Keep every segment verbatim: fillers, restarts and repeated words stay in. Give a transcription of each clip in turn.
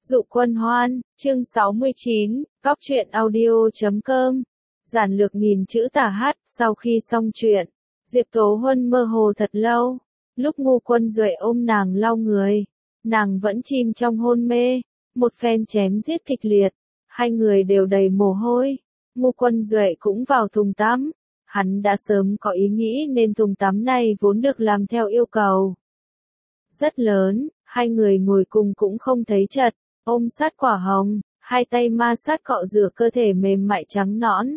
Dụ Quân Hoan, chương sáu mươi chín, Góc truyện audio chấm com. Giản lược nghìn chữ tả hát, sau khi xong chuyện, Diệp Tố Huân mơ hồ thật lâu. Lúc Ngô Quân Duệ ôm nàng lau người, nàng vẫn chìm trong hôn mê, một phen chém giết kịch liệt, hai người đều đầy mồ hôi. Ngô Quân Duệ cũng vào thùng tắm, hắn đã sớm có ý nghĩ nên thùng tắm này vốn được làm theo yêu cầu. Rất lớn, hai người ngồi cùng cũng không thấy chật, ôm sát quả hồng, hai tay ma sát cọ rửa cơ thể mềm mại trắng nõn.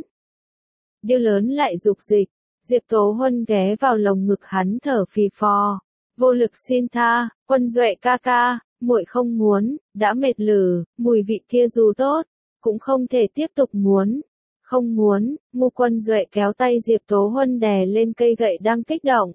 Điêu lớn lại dục dịch, Diệp Tố Huân ghé vào lồng ngực hắn thở phì phò, vô lực xin tha, Quân Duệ ca ca, muội không muốn, đã mệt lử, mùi vị kia dù tốt, cũng không thể tiếp tục muốn. Không muốn, Ngô Quân Duệ kéo tay Diệp Tố Huân đè lên cây gậy đang kích động.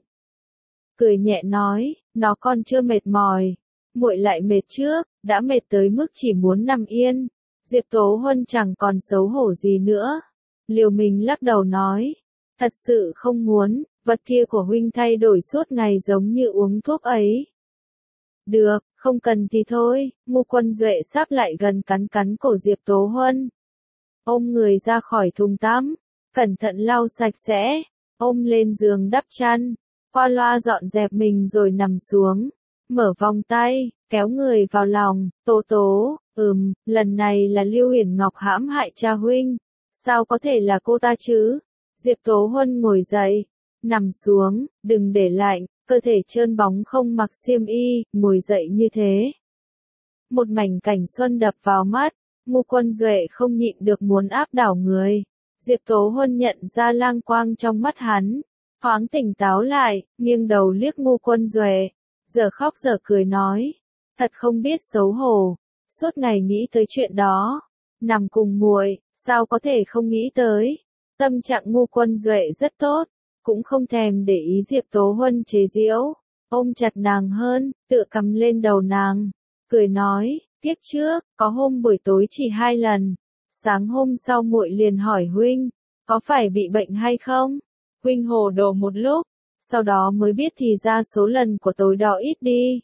Cười nhẹ nói, nó còn chưa mệt mỏi, muội lại mệt trước, đã mệt tới mức chỉ muốn nằm yên. Diệp Tố Huân chẳng còn xấu hổ gì nữa. Liều mình lắc đầu nói, thật sự không muốn, vật kia của huynh thay đổi suốt ngày giống như uống thuốc ấy. Được, không cần thì thôi. Ngô Quân Duệ sắp lại gần cắn cắn cổ Diệp Tố Huân. Ôm người ra khỏi thùng tắm, cẩn thận lau sạch sẽ, ôm lên giường đắp chăn, qua loa dọn dẹp mình rồi nằm xuống, mở vòng tay, kéo người vào lòng. Tố tố, ừm, lần này là Lưu Huyền Ngọc hãm hại cha huynh, sao có thể là cô ta chứ? Diệp Tố Huân ngồi dậy, nằm xuống, đừng để lạnh, cơ thể trơn bóng không mặc xiêm y, ngồi dậy như thế. Một mảnh cảnh xuân đập vào mắt, Ngô Quân Duệ không nhịn được muốn áp đảo người. Diệp Tố Huân nhận ra lang quang trong mắt hắn, thoáng tỉnh táo lại, nghiêng đầu liếc Ngô Quân Duệ, giờ khóc giờ cười nói, thật không biết xấu hổ, suốt ngày nghĩ tới chuyện đó, nằm cùng muội, sao có thể không nghĩ tới. Tâm trạng Ngô Quân Duệ rất tốt, cũng không thèm để ý Diệp Tố Huân chế giễu, ôm chặt nàng hơn, tựa cầm lên đầu nàng, cười nói, tiếp trước, có hôm buổi tối chỉ hai lần, sáng hôm sau muội liền hỏi huynh, có phải bị bệnh hay không? Huynh hồ đồ một lúc, sau đó mới biết thì ra số lần của tối đó ít đi.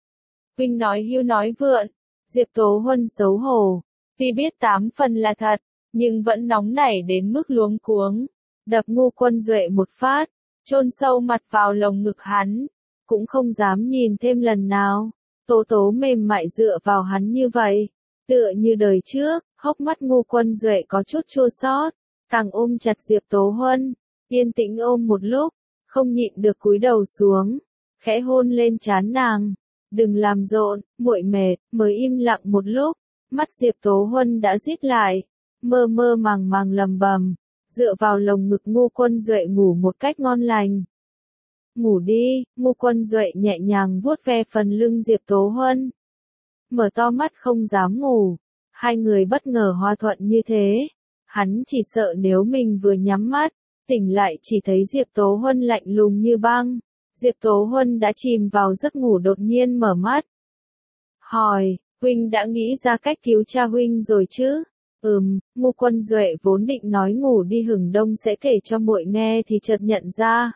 Huynh nói hưu nói vượn, Diệp Tố Huân xấu hổ, tuy biết tám phần là thật, nhưng vẫn nóng nảy đến mức luống cuống, đập Ngô Quân Duệ một phát, chôn sâu mặt vào lồng ngực hắn, cũng không dám nhìn thêm lần nào. Tố tố mềm mại dựa vào hắn như vậy, tựa như đời trước, hốc mắt Ngô Quân Duệ có chút chua xót, càng ôm chặt Diệp Tố Huân, yên tĩnh ôm một lúc, không nhịn được cúi đầu xuống, khẽ hôn lên trán nàng, đừng làm rộn, muội mệt. Mới im lặng một lúc, mắt Diệp Tố Huân đã díp lại, mơ mơ màng màng lầm bầm, dựa vào lồng ngực Ngô Quân Duệ ngủ một cách ngon lành. Ngủ đi, Ngô Quân Duệ nhẹ nhàng vuốt ve phần lưng Diệp Tố Huân. Mở to mắt không dám ngủ, hai người bất ngờ hòa thuận như thế. Hắn chỉ sợ nếu mình vừa nhắm mắt, tỉnh lại chỉ thấy Diệp Tố Huân lạnh lùng như băng. Diệp Tố Huân đã chìm vào giấc ngủ đột nhiên mở mắt. Hỏi, huynh đã nghĩ ra cách cứu cha huynh rồi chứ? Ừm, Ngô Quân Duệ vốn định nói ngủ đi hừng đông sẽ kể cho muội nghe thì chợt nhận ra.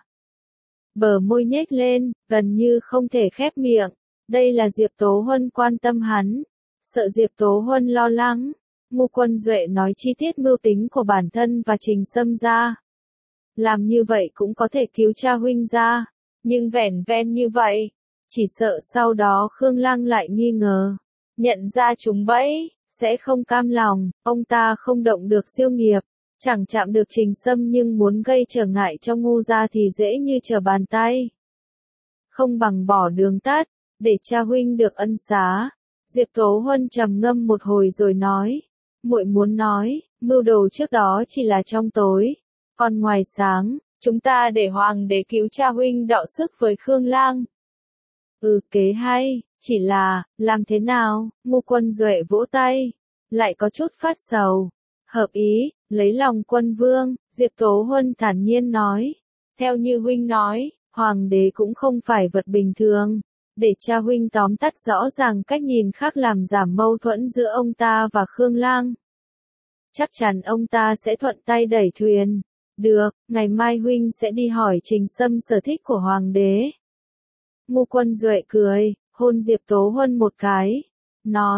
Bờ môi nhếch lên, gần như không thể khép miệng. Đây là Diệp Tố Huân quan tâm hắn. Sợ Diệp Tố Huân lo lắng, Ngô Quân Duệ nói chi tiết mưu tính của bản thân và Trình Sâm ra. Làm như vậy cũng có thể cứu cha huynh ra, nhưng vẻn ven như vậy, chỉ sợ sau đó Khương Lăng lại nghi ngờ, nhận ra chúng bẫy, sẽ không cam lòng. Ông ta không động được siêu nghiệp, chẳng chạm được Trình Sâm nhưng muốn gây trở ngại cho Ngô gia thì dễ như trở bàn tay. Không bằng bỏ đường tắt, để cha huynh được ân xá. Diệp Tố Huân trầm ngâm một hồi rồi nói, muội muốn nói, mưu đồ trước đó chỉ là trong tối, còn ngoài sáng, chúng ta để hoàng đế cứu cha huynh đọ sức với Khương Lang. Ừ, kế hay, chỉ là, làm thế nào? Ngô Quân Duệ vỗ tay, lại có chút phát sầu. Hợp ý, lấy lòng quân vương. Diệp Tố Huân thản nhiên nói, theo như huynh nói, hoàng đế cũng không phải vật bình thường, để cha huynh tóm tắt rõ ràng cách nhìn khác làm giảm mâu thuẫn giữa ông ta và Khương Lang. Chắc chắn ông ta sẽ thuận tay đẩy thuyền. Được, ngày mai huynh sẽ đi hỏi Trình Sâm sở thích của hoàng đế. Ngô Quân Duệ cười, hôn Diệp Tố Huân một cái, nói,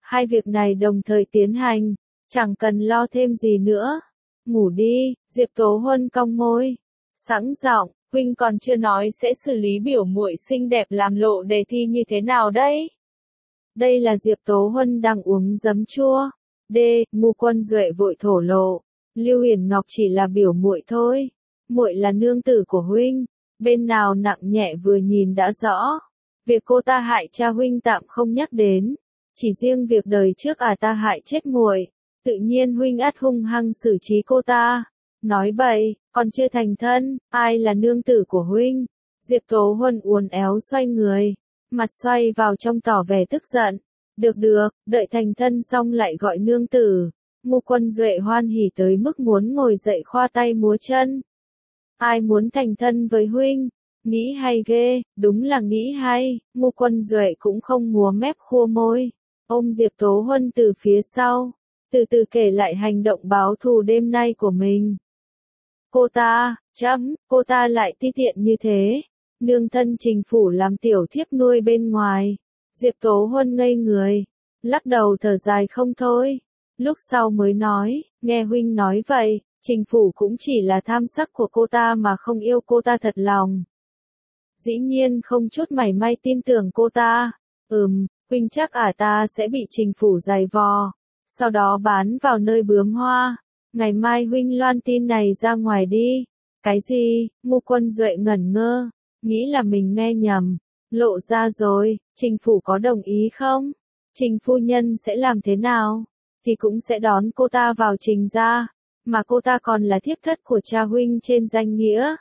Hai việc này đồng thời tiến hành, chẳng cần lo thêm gì nữa. Ngủ đi, Diệp Tố Huân cong môi. Sẵn giọng, huynh còn chưa nói sẽ xử lý biểu muội xinh đẹp làm lộ đề thi như thế nào đấy. Đây là Diệp Tố Huân đang uống giấm chua. D, Ngu Quân Duệ vội thổ lộ. Lưu Huyền Ngọc chỉ là biểu muội thôi. Muội là nương tử của huynh. Bên nào nặng nhẹ vừa nhìn đã rõ. Việc cô ta hại cha huynh tạm không nhắc đến. Chỉ riêng việc đời trước à ta hại chết muội, tự nhiên huynh ắt hung hăng xử trí cô ta. Nói bậy, còn chưa thành thân, ai là nương tử của huynh? Diệp Tố Huân uốn éo xoay người, mặt xoay vào trong tỏ vẻ tức giận. Được được, đợi thành thân xong lại gọi nương tử. Ngu Quân Duệ hoan hỉ tới mức muốn ngồi dậy khoa tay múa chân. Ai muốn thành thân với huynh? Nghĩ hay ghê, đúng là nghĩ hay. Ngu Quân Duệ cũng không múa mép khua môi. Ôm Diệp Tố Huân từ phía sau, từ từ kể lại hành động báo thù đêm nay của mình. Cô ta, chấm, cô ta lại ti tiện như thế. Nương thân Trình phủ làm tiểu thiếp nuôi bên ngoài. Diệp Tố Huân ngây người, lắc đầu thở dài không thôi. Lúc sau mới nói, nghe huynh nói vậy, Trình phủ cũng chỉ là tham sắc của cô ta mà không yêu cô ta thật lòng. Dĩ nhiên không chút mảy may tin tưởng cô ta. Ừm, huynh chắc ả ta sẽ bị Trình phủ giày vò, sau đó bán vào nơi bướm hoa. Ngày mai huynh loan tin này ra ngoài đi. Cái gì? Ngu Quân Duệ ngẩn ngơ, nghĩ là mình nghe nhầm. Lộ ra rồi, Trình phủ có đồng ý không? Trình phu nhân sẽ làm thế nào? Thì cũng sẽ đón cô ta vào Trình gia, mà cô ta còn là thiếp thất của cha huynh trên danh nghĩa.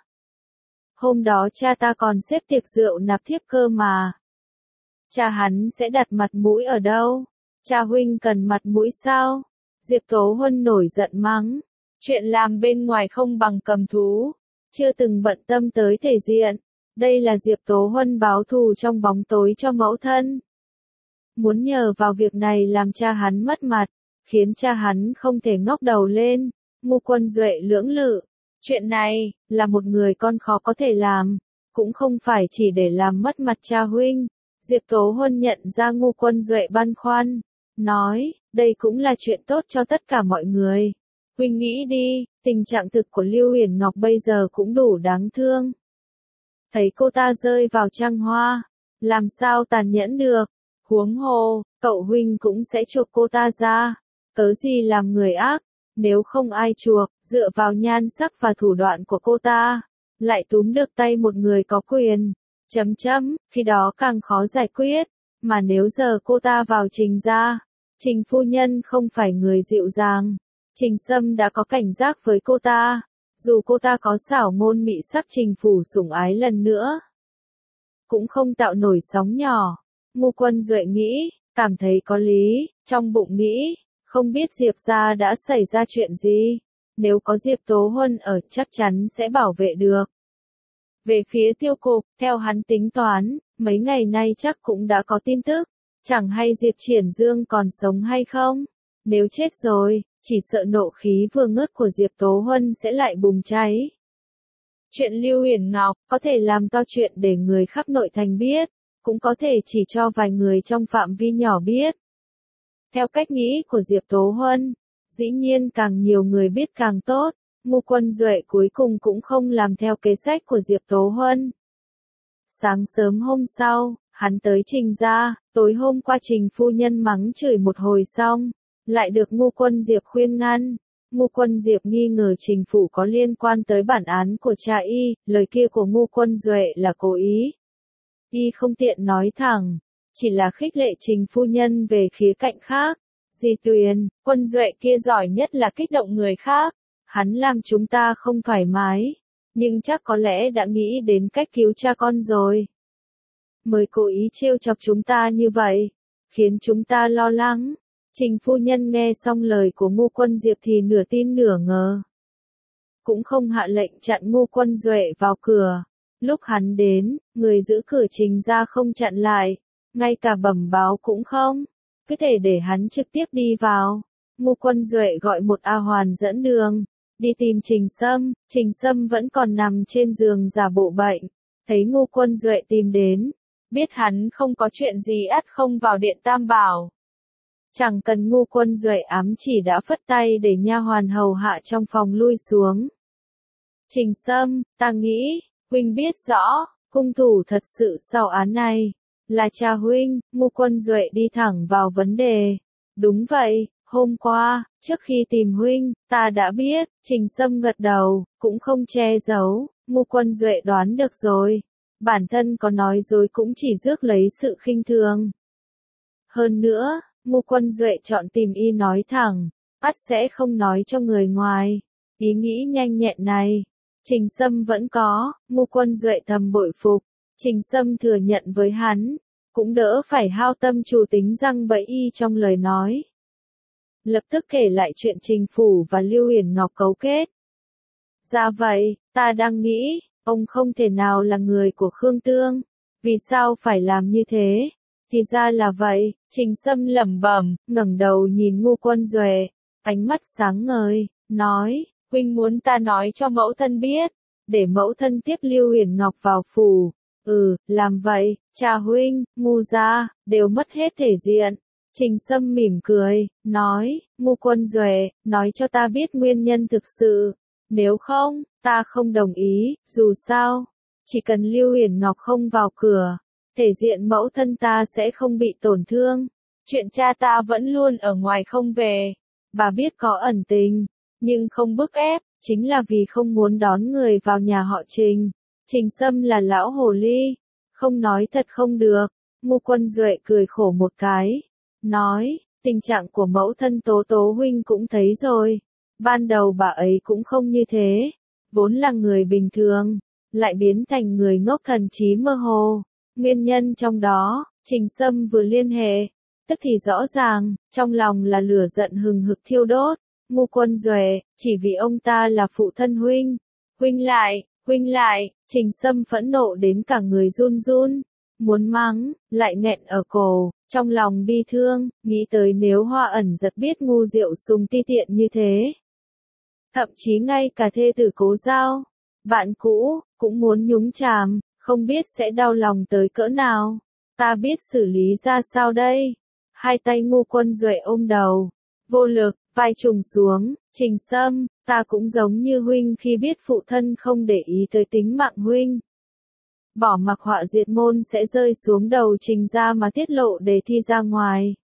Hôm đó cha ta còn xếp tiệc rượu nạp thiếp cơ mà. Cha hắn sẽ đặt mặt mũi ở đâu? Cha huynh cần mặt mũi sao? Diệp Tố Huân nổi giận mắng. Chuyện làm bên ngoài không bằng cầm thú. Chưa từng bận tâm tới thể diện. Đây là Diệp Tố Huân báo thù trong bóng tối cho mẫu thân. Muốn nhờ vào việc này làm cha hắn mất mặt, khiến cha hắn không thể ngóc đầu lên. Ngu Quân Duệ lưỡng lự. Chuyện này, là một người con khó có thể làm. Cũng không phải chỉ để làm mất mặt cha huynh. Diệp Tố Huân nhận ra Ngu Quân Duệ băn khoăn. Nói, đây cũng là chuyện tốt cho tất cả mọi người. Huynh nghĩ đi, tình trạng thực của Lưu Huyền Ngọc bây giờ cũng đủ đáng thương. Thấy cô ta rơi vào trăng hoa, làm sao tàn nhẫn được. Huống hồ, cậu huynh cũng sẽ chuộc cô ta ra. Cớ gì làm người ác, nếu không ai chuộc, dựa vào nhan sắc và thủ đoạn của cô ta, lại túm được tay một người có quyền. Chấm chấm, khi đó càng khó giải quyết. Mà nếu giờ cô ta vào Trình gia, Trình phu nhân không phải người dịu dàng. Trình Sâm đã có cảnh giác với cô ta. Dù cô ta có xảo ngôn mị sắc Trình phủ sủng ái lần nữa, cũng không tạo nổi sóng nhỏ. Ngu Quân Duệ nghĩ, cảm thấy có lý, trong bụng nghĩ, không biết Diệp gia đã xảy ra chuyện gì. Nếu có Diệp Tố Huân ở chắc chắn sẽ bảo vệ được. Về phía tiêu cục, theo hắn tính toán, mấy ngày nay chắc cũng đã có tin tức. Chẳng hay Diệp Triển Dương còn sống hay không? Nếu chết rồi, chỉ sợ nộ khí vừa ngớt của Diệp Tố Huân sẽ lại bùng cháy. Chuyện Lưu Huyền Ngọc có thể làm to chuyện để người khắp nội thành biết, cũng có thể chỉ cho vài người trong phạm vi nhỏ biết. Theo cách nghĩ của Diệp Tố Huân, dĩ nhiên càng nhiều người biết càng tốt. Ngu Quân Duệ cuối cùng cũng không làm theo kế sách của Diệp Tố Huân. Sáng sớm hôm sau, hắn tới Trình gia, tối hôm qua Trình phu nhân mắng chửi một hồi xong, lại được Ngu Quân Diệp khuyên ngăn. Ngu Quân Diệp nghi ngờ Trình phủ có liên quan tới bản án của cha y, lời kia của Ngu Quân Duệ là cố ý. Y không tiện nói thẳng, chỉ là khích lệ Trình phu nhân về khía cạnh khác. Di Tuyền, Quân Duệ kia giỏi nhất là kích động người khác. Hắn làm chúng ta không thoải mái, nhưng chắc có lẽ đã nghĩ đến cách cứu cha con rồi. Mới cố ý trêu chọc chúng ta như vậy, khiến chúng ta lo lắng. Trình phu nhân nghe xong lời của Ngu Quân Diệp thì nửa tin nửa ngờ. Cũng không hạ lệnh chặn Ngu Quân Duệ vào cửa. Lúc hắn đến, người giữ cửa Trình gia không chặn lại, ngay cả bẩm báo cũng không, cứ thể để hắn trực tiếp đi vào. Ngu Quân Duệ gọi một A Hoàn dẫn đường, đi tìm Trình Sâm. Trình Sâm vẫn còn nằm trên giường giả bộ bệnh, thấy Ngu Quân Duệ tìm đến, biết hắn không có chuyện gì ắt không vào điện Tam Bảo. Chẳng cần Ngu Quân Duệ ám chỉ đã phất tay để nha hoàn hầu hạ trong phòng lui xuống. Trình Sâm, ta nghĩ, huynh biết rõ, hung thủ thật sự sau án này, là cha huynh. Ngu Quân Duệ đi thẳng vào vấn đề. Đúng vậy, hôm qua, trước khi tìm huynh, ta đã biết. Trình Sâm gật đầu, cũng không che giấu. Ngu Quân Duệ đoán được rồi. Bản thân có nói dối cũng chỉ rước lấy sự khinh thường. Hơn nữa, Ngu Quân Duệ chọn tìm y nói thẳng, ắt sẽ không nói cho người ngoài. Ý nghĩ nhanh nhẹn này, Trình Sâm vẫn có. Ngu Quân Duệ thầm bội phục. Trình Sâm thừa nhận với hắn, cũng đỡ phải hao tâm chủ tính răng bẫy y trong lời nói. Lập tức kể lại chuyện Trình Phủ và Lưu Huyền Ngọc cấu kết. Dạ vậy, ta đang nghĩ, ông không thể nào là người của Khương Tương. Vì sao phải làm như thế? Thì ra là vậy. Trình Sâm lẩm bẩm, ngẩng đầu nhìn Ngu Quân Duệ, ánh mắt sáng ngời, nói, huynh muốn ta nói cho mẫu thân biết, để mẫu thân tiếp Lưu Huyền Ngọc vào phủ. Ừ, làm vậy, cha huynh, Ngu gia, đều mất hết thể diện. Trình Sâm mỉm cười, nói, Ngu Quân Duệ, nói cho ta biết nguyên nhân thực sự. Nếu không, ta không đồng ý. Dù sao, chỉ cần Lưu Huyền Ngọc không vào cửa, thể diện mẫu thân ta sẽ không bị tổn thương. Chuyện cha ta vẫn luôn ở ngoài không về. Bà biết có ẩn tình, nhưng không bức ép, chính là vì không muốn đón người vào nhà họ Trình. Trình Sâm là lão hồ ly, không nói thật không được. Ngu Quân Duệ cười khổ một cái, nói, tình trạng của mẫu thân Tố Tố huynh cũng thấy rồi. Ban đầu bà ấy cũng không như thế, vốn là người bình thường, lại biến thành người ngốc thần trí mơ hồ. Nguyên nhân trong đó, Trình Sâm vừa liên hệ, tức thì rõ ràng, trong lòng là lửa giận hừng hực thiêu đốt. Ngu Quân Duệ, chỉ vì ông ta là phụ thân huynh. Huynh lại, huynh lại, Trình Sâm phẫn nộ đến cả người run run, muốn mắng, lại nghẹn ở cổ, trong lòng bi thương, nghĩ tới nếu Hoa Ẩn Giật biết Ngu Diệu Sùng ti tiện như thế. Thậm chí ngay cả thê tử Cố Giao, bạn cũ, cũng muốn nhúng chàm, không biết sẽ đau lòng tới cỡ nào. Ta biết xử lý ra sao đây? Hai tay Ngu Quân Duệ ôm đầu, vô lực, vai trùng xuống. Trình Sâm, ta cũng giống như huynh khi biết phụ thân không để ý tới tính mạng huynh. Bỏ mặc họa diệt môn sẽ rơi xuống đầu Trình gia mà tiết lộ để thi ra ngoài.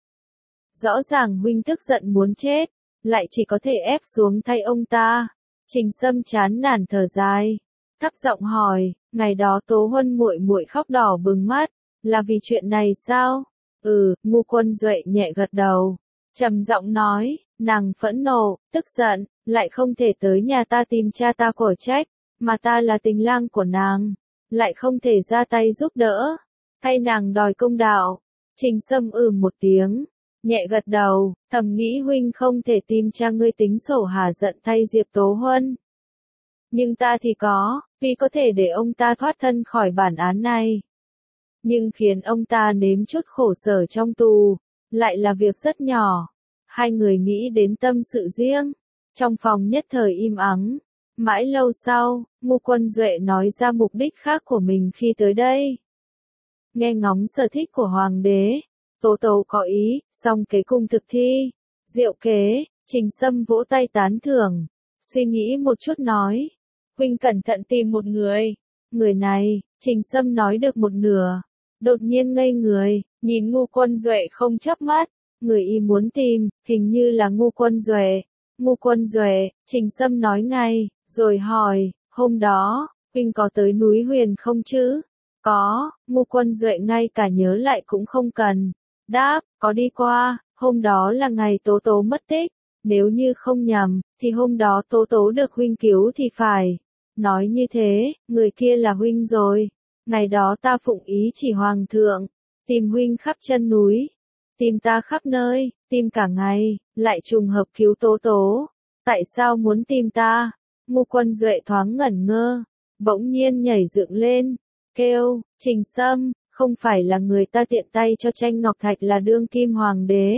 Rõ ràng huynh tức giận muốn chết, lại chỉ có thể ép xuống thay ông ta. Trình Sâm chán nản thở dài, thấp giọng hỏi, ngày đó Tố Huân muội muội khóc đỏ bừng mắt, là vì chuyện này sao? Ừ, Ngu Quân Duệ nhẹ gật đầu, trầm giọng nói, nàng phẫn nộ, tức giận, lại không thể tới nhà ta tìm cha ta của trách, mà ta là tình lang của nàng, lại không thể ra tay giúp đỡ, thay nàng đòi công đạo. Trình Sâm ừ một tiếng, nhẹ gật đầu, thầm nghĩ huynh không thể tìm cha ngươi tính sổ hả giận thay Diệp Tố Huân. Nhưng ta thì có, vì có thể để ông ta thoát thân khỏi bản án này. Nhưng khiến ông ta nếm chút khổ sở trong tù, lại là việc rất nhỏ. Hai người nghĩ đến tâm sự riêng, trong phòng nhất thời im ắng. Mãi lâu sau, Ngu Quân Duệ nói ra mục đích khác của mình khi tới đây. Nghe ngóng sở thích của hoàng đế, Tố Tố có ý, song kế cùng thực thi. Diệu kế, Trình Sâm vỗ tay tán thưởng, suy nghĩ một chút nói, huynh cẩn thận tìm một người. Người này, Trình Sâm nói được một nửa, đột nhiên ngây người, nhìn Ngu Quân Duệ không chớp mắt. Người y muốn tìm, hình như là Ngu Quân Duệ. Ngu Quân Duệ, Trình Sâm nói ngay, rồi hỏi, hôm đó, huynh có tới núi Huyền không chứ? Có. Ngu Quân Duệ ngay cả nhớ lại cũng không cần. Đáp, có đi qua, hôm đó là ngày Tố Tố mất tích. Nếu như không nhầm, thì hôm đó Tố Tố được huynh cứu thì phải. Nói như thế, người kia là huynh rồi. Ngày đó ta phụng ý chỉ hoàng thượng, tìm huynh khắp chân núi. Tìm ta khắp nơi, tìm cả ngày, lại trùng hợp cứu Tố Tố. Tại sao muốn tìm ta? Ngu Quân Duệ thoáng ngẩn ngơ, bỗng nhiên nhảy dựng lên, kêu, Trình Sâm, không phải là người ta tiện tay cho tranh ngọc thạch là đương kim hoàng đế.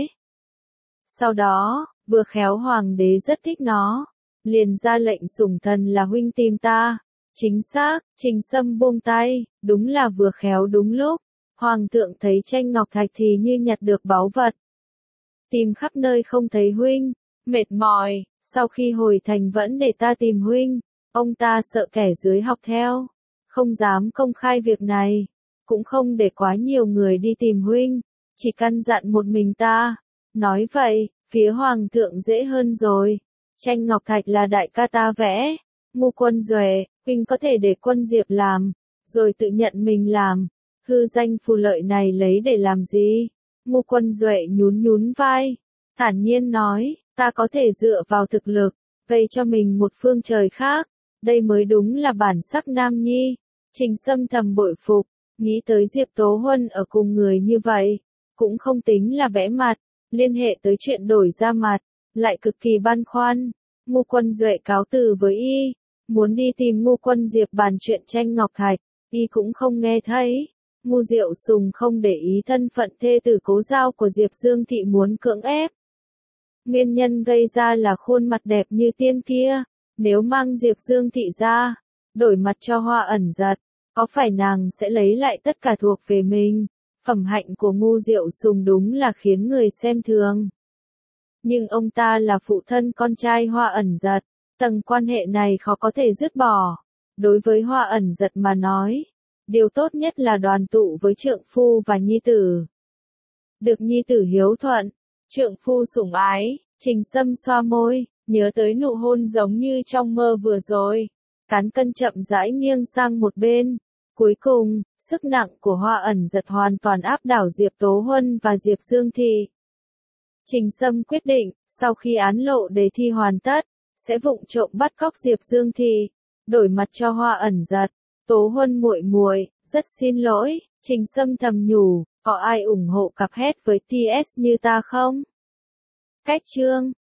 Sau đó, vừa khéo hoàng đế rất thích nó, liền ra lệnh sủng thần là huynh tìm ta. Chính xác, Trình Sâm buông tay, đúng là vừa khéo đúng lúc. Hoàng thượng thấy tranh ngọc thạch thì như nhặt được báu vật. tìm khắp nơi không thấy huynh, mệt mỏi, sau khi hồi thành vẫn để ta tìm huynh, ông ta sợ kẻ dưới học theo, không dám công khai việc này, cũng không để quá nhiều người đi tìm huynh, chỉ căn dặn một mình ta. Nói vậy, phía hoàng thượng dễ hơn rồi. Tranh ngọc thạch là đại ca ta vẽ. Ngu Quân Duệ, huynh có thể để Quân Diệp làm, rồi tự nhận mình làm. Hư danh phù lợi này lấy để làm gì? Ngu Quân Duệ nhún nhún vai, thản nhiên nói, ta có thể dựa vào thực lực, gây cho mình một phương trời khác. Đây mới đúng là bản sắc nam nhi. Trình Sâm thầm bội phục, nghĩ tới Diệp Tố Huân ở cùng người như vậy, cũng không tính là vẽ mặt, liên hệ tới chuyện đổi ra mặt, lại cực kỳ băn khoăn. Ngu Quân Duệ cáo từ với y, muốn đi tìm Ngu Quân Diệp bàn chuyện tranh ngọc thạch, y cũng không nghe thấy. Ngu Diệu Sùng không để ý thân phận thê tử cố giao của Diệp Dương Thị muốn cưỡng ép. Nguyên nhân gây ra là khuôn mặt đẹp như tiên kia, nếu mang Diệp Dương Thị ra, đổi mặt cho Hoa Ẩn Giật, có phải nàng sẽ lấy lại tất cả thuộc về mình? Phẩm hạnh của Ngu Diệu Sùng đúng là khiến người xem thường. Nhưng ông ta là phụ thân con trai Hoa Ẩn Giật, tầng quan hệ này khó có thể dứt bỏ. Đối với Hoa Ẩn Giật mà nói, điều tốt nhất là đoàn tụ với trượng phu và nhi tử. Được nhi tử hiếu thuận, trượng phu sủng ái, Trình Sâm xoa môi, nhớ tới nụ hôn giống như trong mơ vừa rồi. Cán cân chậm rãi nghiêng sang một bên. Cuối cùng, sức nặng của Hoa Ẩn Giật hoàn toàn áp đảo Diệp Tố Huân và Diệp Dương Thị. Trình Sâm quyết định, sau khi án lộ đề thi hoàn tất, sẽ vụng trộm bắt cóc Diệp Dương Thị, đổi mặt cho Hoa Ẩn Giật. Tố Huân muội muội, rất xin lỗi, Trình Sâm thầm nhủ, có ai ủng hộ cặp hét với tê ét như ta không? Cách chương